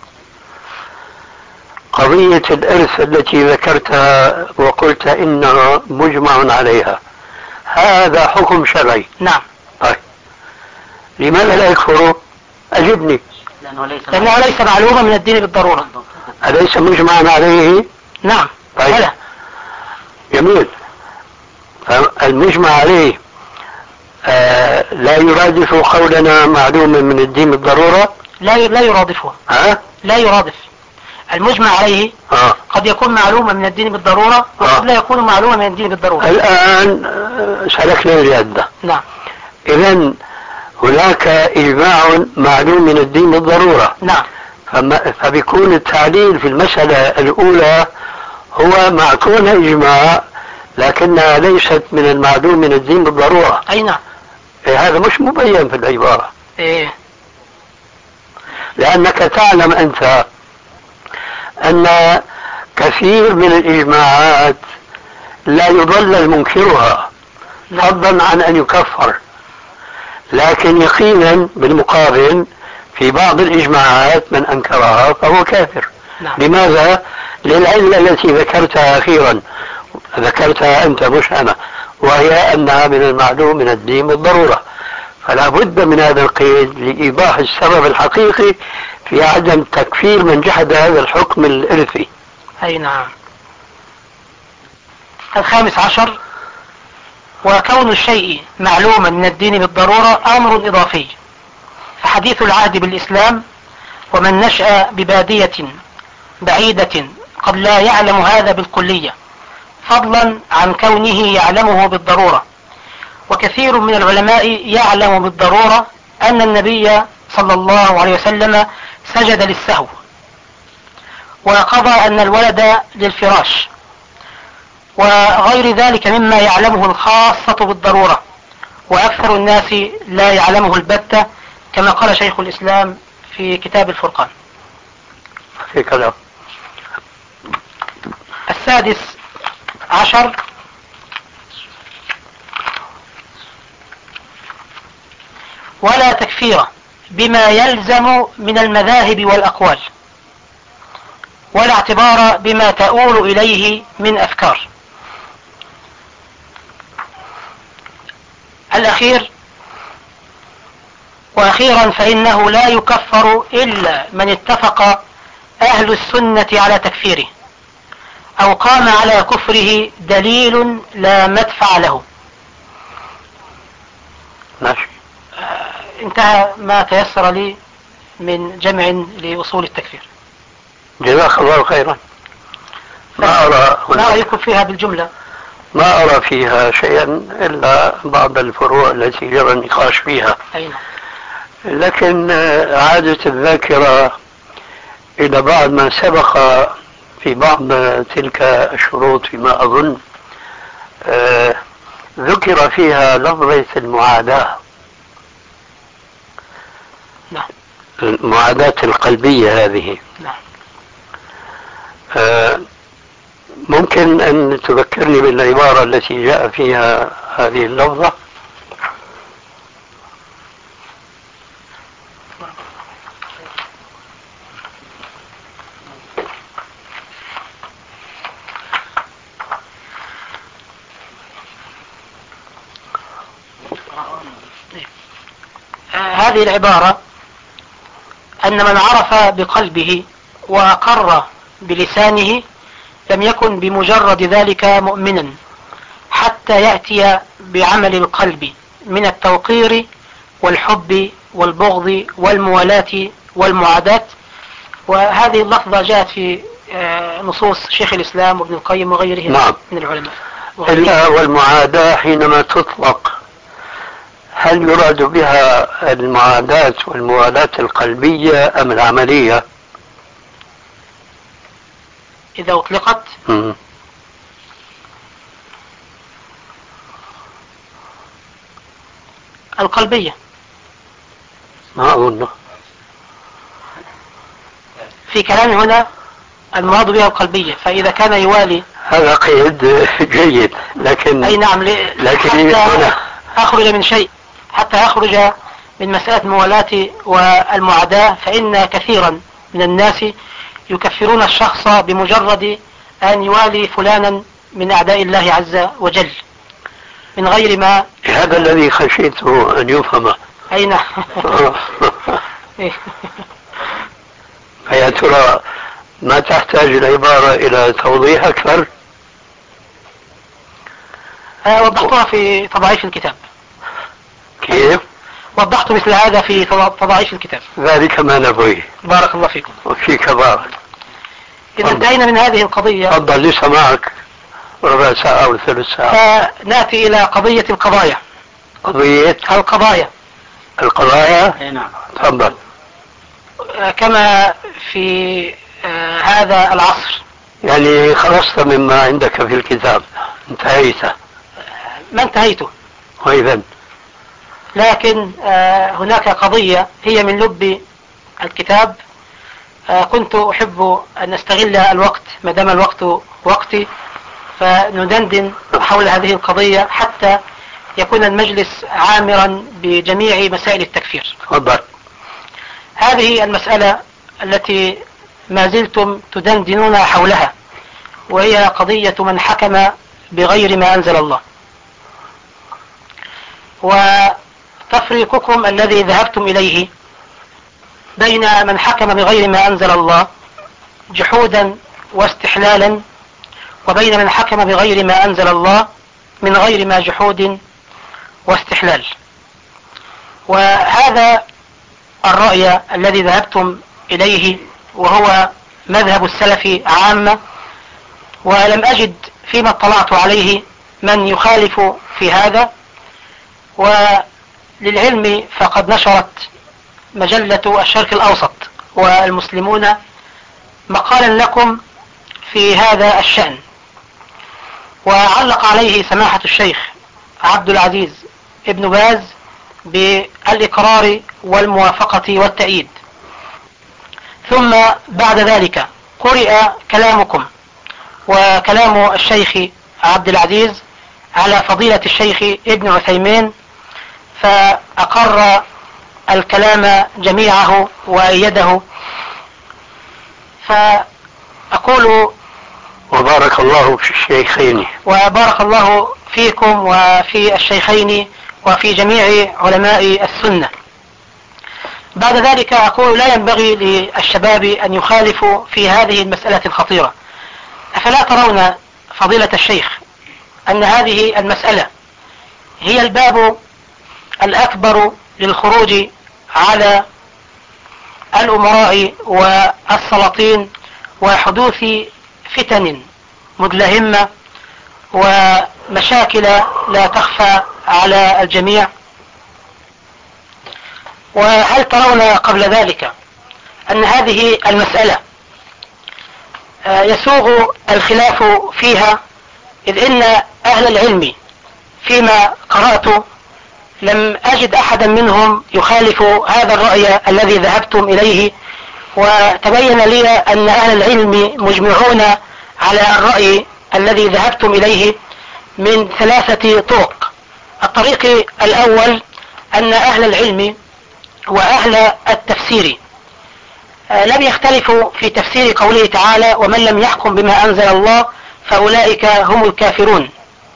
قضية الإرث التي ذكرتها وقلت إنها مجمع عليها هذا حكم شرعي. نعم. طيب لماذا لا يكفر؟ أجبني. لأنه ليس معلوما من الدين بالضرورة. أليس مجمعا عليه؟ نعم. طيب. جميل. فالمجمع عليه لا يرادف قولنا معلوم من الدين بالضرورة؟ لا يرادفه. لا يرادف. المجمع عليه قد يكون معلوما من الدين بالضرورة وقد لا يكون معلوما من الدين بالضرورة. الآن سلكنا الجادة. نعم. إذن هناك إجماع معلوم من الدين بالضرورة. نعم. فبيكون التعليل في المسألة الأولى هو مع كون إجماع لكنها ليست من المعلوم من الدين بالضرورة. أي نعم. هذا مش مبين في العبارة. لأنك تعلم أنت أن كثير من الإجماعات لا يضلل منكرها فضلا عن أن يكفر، لكن يقينا بالمقابل في بعض الإجماعات من أنكرها فهو كافر. نعم. لماذا؟ للعلة التي ذكرتها أخيرا، ذكرتها أنت مش أنا، وهي أنها من المعلوم من الدين بالضرورة. فلا بد من هذا القيد لإيضاح السبب الحقيقي في عدم تكفير من جحد هذا الحكم الإرثي. أي نعم. 15. وكون الشيء معلوما من الدين بالضرورة أمر إضافي، فحديث العهد بالإسلام ومن نشأ ببادية بعيدة قد لا يعلم هذا بالكلية فضلا عن كونه يعلمه بالضرورة. وكثير من العلماء يعلم بالضرورة أن النبي صلى الله عليه وسلم سجد للسهو وقضى أن الولد للفراش وغير ذلك مما يعلمه الخاصة بالضرورة، وأكثر الناس لا يعلمه البتة كما قال شيخ الإسلام في كتاب الفرقان. 16. ولا تكفير بما يلزم من المذاهب والأقوال ولا اعتبار بما تؤول إليه من أفكار. الأخير: وأخيرا فإنه لا يكفر إلا من اتفق أهل السنة على تكفيره أو قام على كفره دليل لا مدفع له. ماشي. انتهى ما تيسر لي من جمع لأصول التكفير. جزاك الله خيرا. ما رأيكم فيها بالجملة؟ ما أرى فيها شيئا إلا بعض الفروع التي جرى النقاش فيها. أين؟ لكن عادة الذاكرة إلى بعض ما سبق في بعض تلك الشروط فيما أظن ذكر فيها لفظة المعاداة. نعم. المعاداة القلبية هذه. نعم. ممكن أن تذكرني بالعبارة التي جاء فيها هذه اللفظة؟ هذه العبارة أن من عرف بقلبه وأقر بلسانه لم يكن بمجرد ذلك مؤمنا حتى يأتي بعمل القلب من التوقير والحب والبغض والموالاة والمعاداة. وهذه اللفظة جاءت في نصوص شيخ الإسلام وابن القيم وغيره نعم. من العلماء. إلا والمعاداة حينما تطلق هل يراد بها المعاداة والموالاة القلبية أم العملية؟ إذا أطلقت القلبية ما أظنه في كلام هنا المراد بها القلبية، فإذا كان يوالي هذا قيد جيد، لكن أي نعم، لكن حتى أخرج من شيء، حتى أخرج من مسألة الموالاة والمعاداة، فإن كثيرا من الناس يكفرون الشخص بمجرد أن يوالي فلانا من أعداء الله عز وجل من غير ما. هذا الذي خشيته أن يفهم. أي نعم. فيا ترى ما تحتاج العبارة إلى توضيح أكثر؟ وضحتها في تضعيف الكتاب. كيف؟ وضحت مثل هذا في تضعيف الكتاب. ذلك ما نبغيه. بارك الله فيكم. وفيك بارك. إذا انتهينا من هذه القضية. تفضل، لسه معك ربع ساعة أو ثلث ساعة. نأتي إلى قضية القضايا. قضية القضايا. نعم. تفضل. كما في هذا العصر. يعني خلصت مما عندك في الكتاب، انتهيت؟ ما انتهيته. وإذن لكن هناك قضية هي من لب الكتاب، كنت أحب أن نستغل الوقت ما دام الوقت وقتي، فندندن حول هذه القضية حتى يكون المجلس عامرا بجميع مسائل التكفير. تفضل. هذه المسألة التي ما زلتم تدندنون حولها، وهي قضية من حكم بغير ما أنزل الله، وتفريقكم الذي ذهبتم إليه بين من حكم بغير ما أنزل الله جحودا واستحلالا، وبين من حكم بغير ما أنزل الله من غير ما جحود واستحلال. وهذا الرأي الذي ذهبتم إليه وهو مذهب السلف عامة، ولم أجد فيما اطلعت عليه من يخالف في هذا. وللعلم فقد نشرت مجلة الشرق الأوسط والمسلمون مقالا لكم في هذا الشأن، وعلق عليه سماحة الشيخ عبد العزيز ابن باز بالإقرار والموافقة والتأييد. ثم بعد ذلك قرئ كلامكم وكلام الشيخ عبد العزيز على فضيلة الشيخ ابن عثيمين، فأقر الكلام جميعه وأيده. فأقول وبارك الله في الشيخين. وبارك الله فيكم وفي الشيخين وفي جميع علماء السنة. بعد ذلك أقول لا ينبغي للشباب أن يخالفوا في هذه المسألة الخطيرة. أفلا ترون فضيلة الشيخ أن هذه المسألة هي الباب الأكبر للخروج على الأمراء والسلاطين وحدوث فتن مدلهمة ومشاكل لا تخفى على الجميع؟ وهل ترون قبل ذلك أن هذه المسألة يسوغ الخلاف فيها، إذ إن أهل العلم فيما قرأت لم أجد أحدا منهم يخالف هذا الرأي الذي ذهبتم إليه، وتبين لي أن أهل العلم مجمعون على الرأي الذي ذهبتم إليه من 3 طرق. الطريق الأول أن أهل العلم وأهل التفسير لم يختلفوا في تفسير قوله تعالى: ومن لم يحكم بما أنزل الله فأولئك هم الكافرون،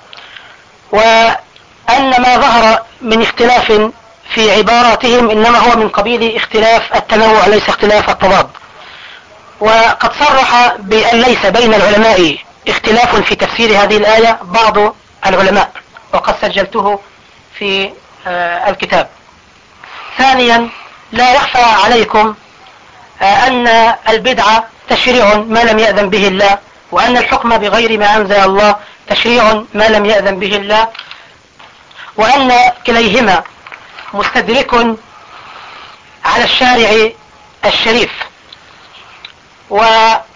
وأن ما ظهر من اختلاف في عباراتهم إنما هو من قبيل اختلاف التنوع ليس اختلاف التضاد. وقد صرح بأن ليس بين العلماء اختلاف في تفسير هذه الآية بعض العلماء، وقد سجلته في الكتاب. ثانيا، لا يخفى عليكم أن البدعة تشريع ما لم يأذن به الله، وأن الحكم بغير ما أنزل الله تشريع ما لم يأذن به الله، وأن كليهما مستدرك على الشارع الشريف، وأن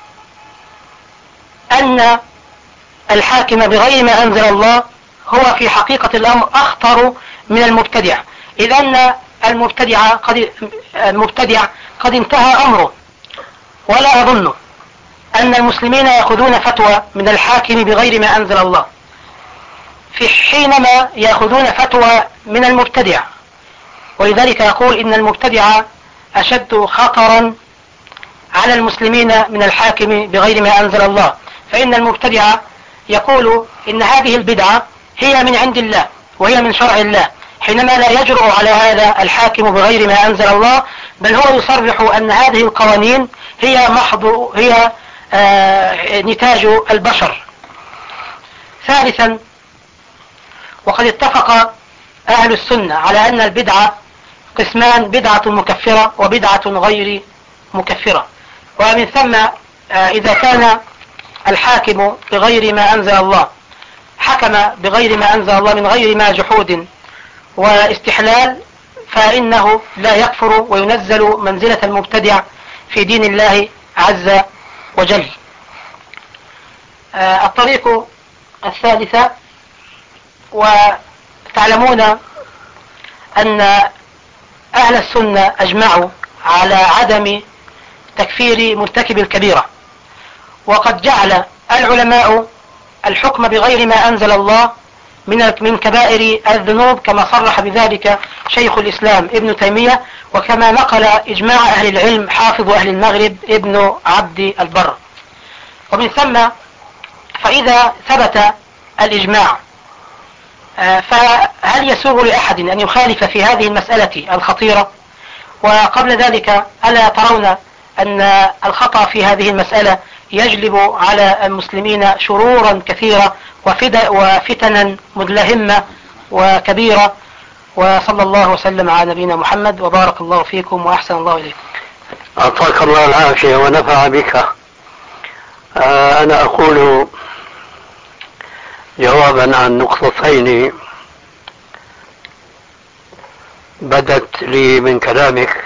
الحاكم بغير ما أنزل الله هو في حقيقة الأمر أخطر من المبتدع، إذ أن المبتدع قد انتهى أمره. ولا أظن أن المسلمين يأخذون فتوى من الحاكم بغير ما أنزل الله في حينما يأخذون فتوى من المبتدع، ولذلك يقول إن المبتدع أشد خطرا على المسلمين من الحاكم بغير ما أنزل الله، فإن المبتدع يقول إن هذه البدعة هي من عند الله وهي من شرع الله، حينما لا يجرؤ على هذا الحاكم بغير ما أنزل الله، بل هو يصرح أن هذه القوانين هي نتاج البشر. ثالثا، وقد اتفق أهل السنة على أن البدعة قسمان: بدعة مكفرة وبدعة غير مكفرة. ومن ثم إذا كان الحاكم بغير ما أنزل الله حكم بغير ما أنزل الله من غير ما جحود واستحلال، فإنه لا يكفر وينزل منزلة المبتدع في دين الله عز وجل. الطريق الثالثة، وتعلمون أن أهل السنة أجمعوا على عدم تكفير مرتكب الكبيرة، وقد جعل العلماء الحكم بغير ما أنزل الله من كبائر الذنوب، كما صرح بذلك شيخ الإسلام ابن تيمية، وكما نقل إجماع أهل العلم حافظ أهل المغرب ابن عبد البر. ومن ثم فإذا ثبت الإجماع فهل يسوغ لأحد أن يخالف في هذه المسألة الخطيرة؟ وقبل ذلك ألا ترون أن الخطأ في هذه المسألة يجلب على المسلمين شرورا كثيرة وفتنا مدلهمة وكبيرة؟ وصلى الله وسلم على نبينا محمد، وبارك الله فيكم وأحسن الله إليكم. أعطاك الله العافية ونفع بك. أنا أقول جوابا عن نقطتين بدت لي من كلامك.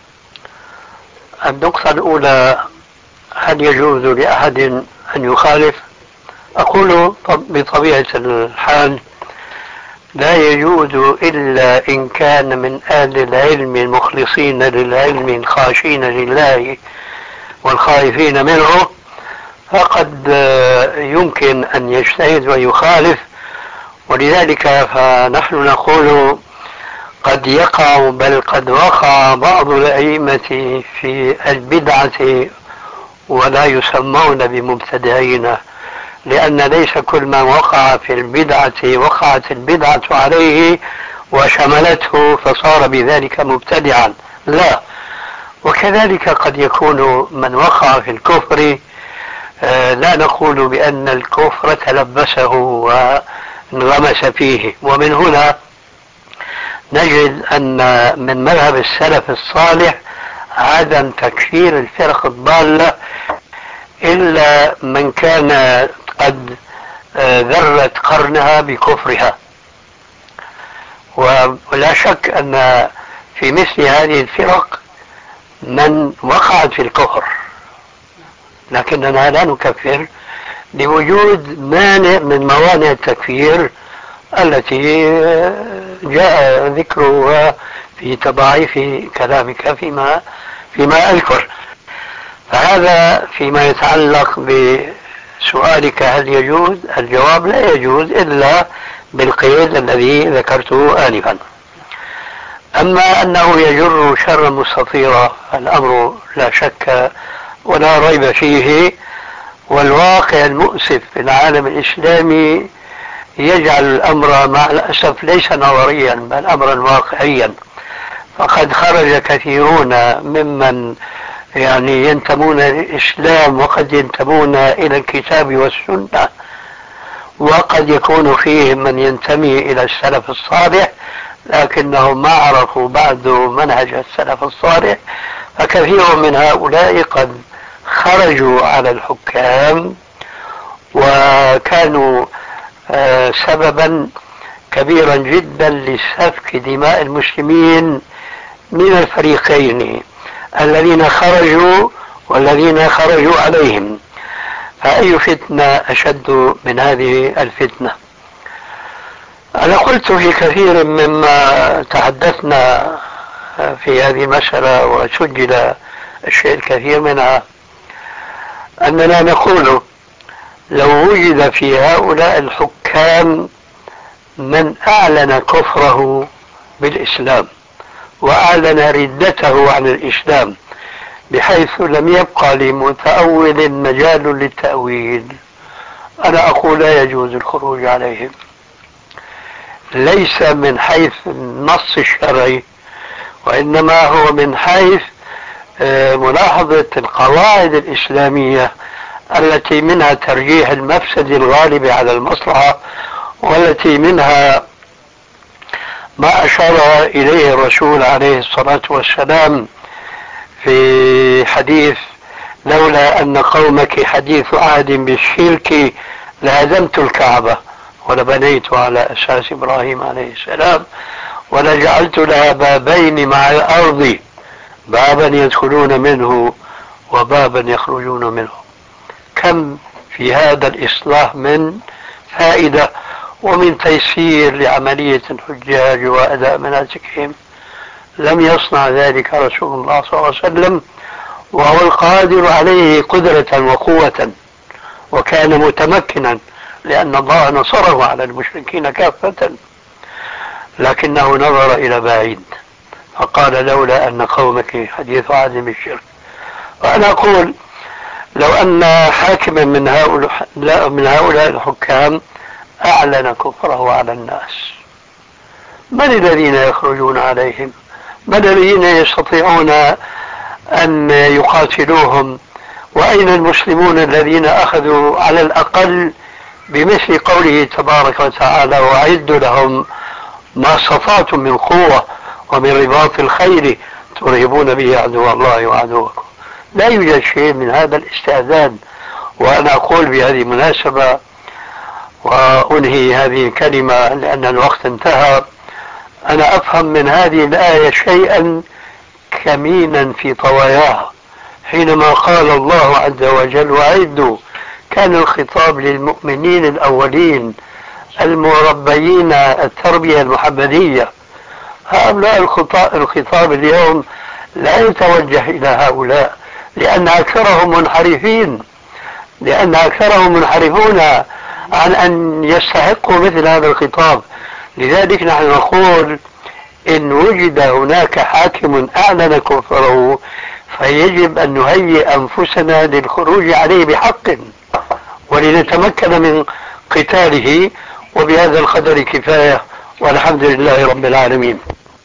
النقطة الأولى: هل يجوز لأحد أن يخالف؟ أقول بطبيعة الحال لا يجوز إلا إن كان من أهل العلم المخلصين للعلم الخاشين لله والخائفين منه، فقد يمكن أن يجتهد ويخالف. ولذلك فنحن نقول قد يقع بل قد وقع بعض الأئمة في البدعة ولا يسمون بمبتدعين، لأن ليس كل من وقع في البدعة وقعت البدعة عليه وشملته فصار بذلك مبتدعا، لا. وكذلك قد يكون من وقع في الكفر لا نقول بأن الكفر تلبسه وانغمس فيه. ومن هنا نجد أن من مذهب السلف الصالح عدم تكفير الفرق الضالة إلا من كان قد ذرت قرنها بكفرها. ولا شك أن في مثل هذه الفرق من وقعت في الكفر لكننا لا نكفر لوجود مانع من موانع التكفير التي جاء ذكرها في تضاعيف كلامك فيما أذكر. فهذا فيما يتعلق بسؤالك هل يجوز، الجواب لا يجوز إلا بالقيد الذي ذكرته آنفا. أما أنه يجر شرا مستطيرا الأمر لا شك ولا ريب فيه، والواقع المؤسف في العالم الإسلامي يجعل الأمر مع الأسف ليس نظريا بل أمرا واقعيا. فقد خرج كثيرون ممن ينتمون للإسلام وقد ينتمون إلى الكتاب والسنة، وقد يكون فيهم من ينتمي إلى السلف الصالح لكنهم ما عرفوا بعد منهج السلف الصالح. فكثير من هؤلاء قد خرجوا على الحكام وكانوا سببا كبيرا جدا لسفك دماء المسلمين من الفريقين، الذين خرجوا والذين خرجوا عليهم. فأي فتنة أشد من هذه الفتنة؟ أنا قلت في كثير مما تحدثنا في هذه المسألة وسجل الشيء الكثير منها أننا نقول لو وجد في هؤلاء الحكام من أعلن كفره بالإسلام وأعلن ردته عن الإسلام بحيث لم يبقى لمتأول مجال للتأويل، أنا أقول لا يجوز الخروج عليهم، ليس من حيث النص الشرعي وإنما هو من حيث ملاحظة القواعد الإسلامية التي منها ترجيح المفسد الغالب على المصلحة، والتي منها ما أشار إليه الرسول عليه الصلاة والسلام في حديث لولا أن قومك حديث عهد بالشرك لهدمت الكعبة ولبنيت على أساس إبراهيم عليه السلام ولجعلت لها بابين مع الأرض، بابا يدخلون منه وبابا يخرجون منه. كم في هذا الإصلاح من فائدة ومن تيسير لعملية الحجاج وأداء مناسكهم. لم يصنع ذلك رسول الله صلى الله عليه وسلم وهو القادر عليه قدرة وقوة، وكان متمكنا لأن الله نصره على المشركين كافة، لكنه نظر إلى بعيد فقال لولا أن قومك حديث عهد بالشرك. وأنا أقول لو أن حاكما من هؤلاء الحكام أعلن كفره على الناس، من الذين يخرجون عليهم؟ من الذين يستطيعون أن يقاتلوهم؟ وأين المسلمون الذين أخذوا على الأقل بمثل قوله تبارك وتعالى وأعدوا لهم ما استطعتم من قوة ومن رباط الخيل ترهبون به عدو الله وعدوكم؟ لا يوجد شيء من هذا الاستعداد. وأنا أقول بهذه المناسبة وأنهي هذه الكلمة لأن الوقت انتهى، أنا أفهم من هذه الآية شيئا كمينا في طواياها حينما قال الله عز وجل وأعدوا، كان الخطاب للمؤمنين الأولين المربيين التربية المحمدية. هؤلاء الخطاب اليوم لا يتوجه إلى هؤلاء لأن أكثرهم منحرفون عن أن يستحقوا مثل هذا الخطاب. لذلك نحن نقول إن وجد هناك حاكم أعلن كفره فيجب أن نهيئ أنفسنا للخروج عليه بحق ولنتمكن من قتاله. وبهذا القدر كفاية والحمد لله رب العالمين.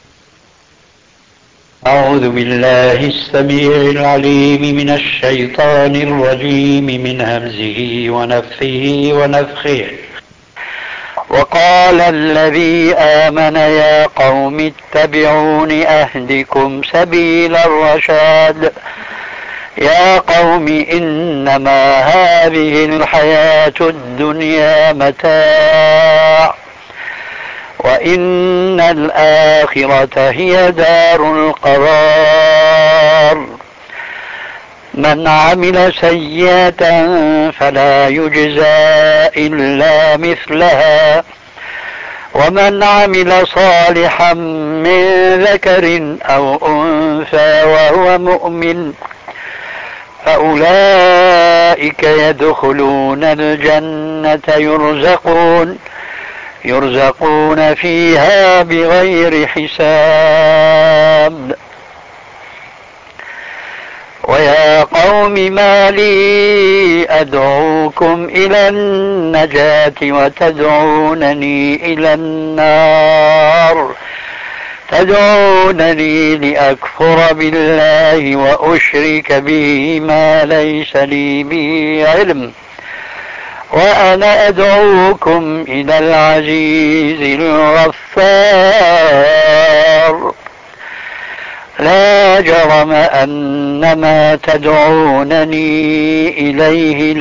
أعوذ بالله السميع العليم من الشيطان الرجيم من همزه ونفثه ونفخه. وقال الذي آمن يا قوم اتبعون أهدكم سبيل الرشاد يا قوم إنما هذه الحياة الدنيا متاع وإن الآخرة هي دار القرار من عمل سيئة فلا يجزى إلا مثلها ومن عمل صالحا من ذكر أو أنثى وهو مؤمن فأولئك يدخلون الجنة يرزقون فيها بغير حساب. ويا قوم ما لي أدعوكم إلى النجاة وتدعونني إلى النار تدعونني لأكفر بالله وأشرك به ما ليس لي به علم وأنا أدعوكم إلى العزيز الغفار. لا جرم أن ما تدعونني إليه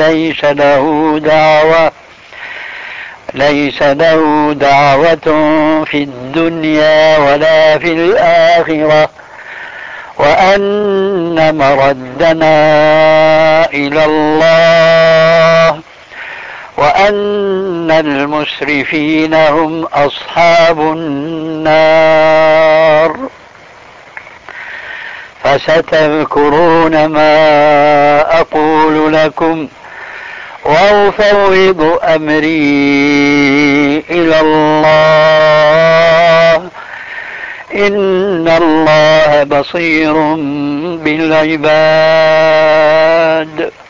ليس له دعوة في الدنيا ولا في الآخرة وأن مردنا إلى الله وأن المسرفين هم أصحاب النار. فستذكرون ما أقول لكم وأفوض أمري إلى الله إن الله بصير بالعباد.